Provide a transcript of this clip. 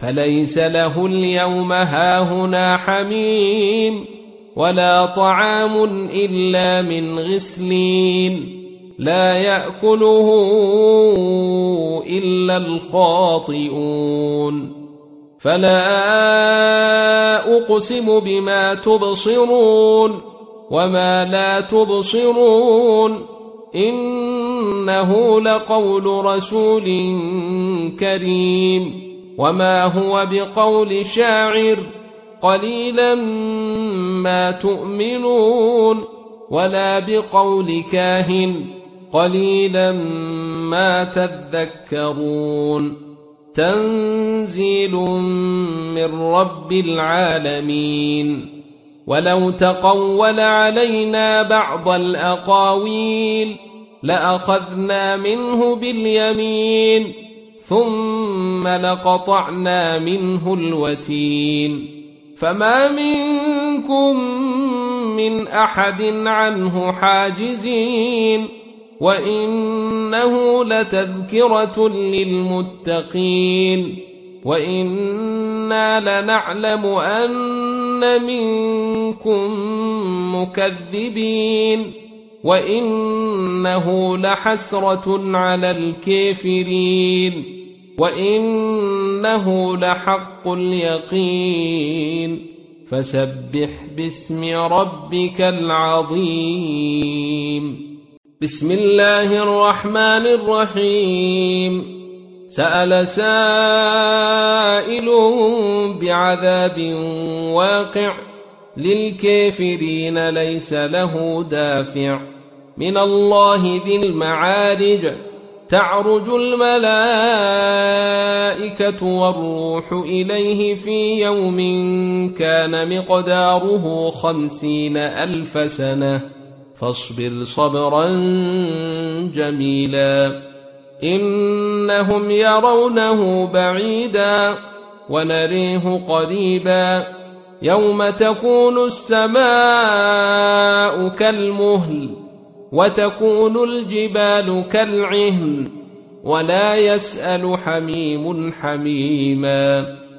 فليس له اليوم هاهنا حميم ولا طعام إلا من غسلين لا يأكله إلا الخاطئون فلا أقسم بما تبصرون وما لا تبصرون إنه لقول رسول كريم وما هو بقول شاعر قليلا ما تؤمنون ولا بقول كاهن قليلا ما تذكرون تنزيل من رب العالمين ولو تقول علينا بعض الأقاويل لأخذنا منه باليمين ثم لقطعنا منه الوتين فما منكم من أحد عنه حاجزين وإنه لتذكرة للمتقين وإنا لنعلم أن منكم مكذبين وإنه لحسرة على الكافرين وإنه لحق اليقين فسبح باسم ربك العظيم بسم الله الرحمن الرحيم سأل سائل بعذاب واقع للكافرين ليس له دافع من الله ذي المعارج تعرج الملائكة والروح إليه في يوم كان مقداره 50,000 سنة فاصبر صبرا جميلا إنهم يرونه بعيدا ونريه قريبا يوم تكون السماء كالمهل وتكون الجبال كالعهن ولا يسأل حميم حميما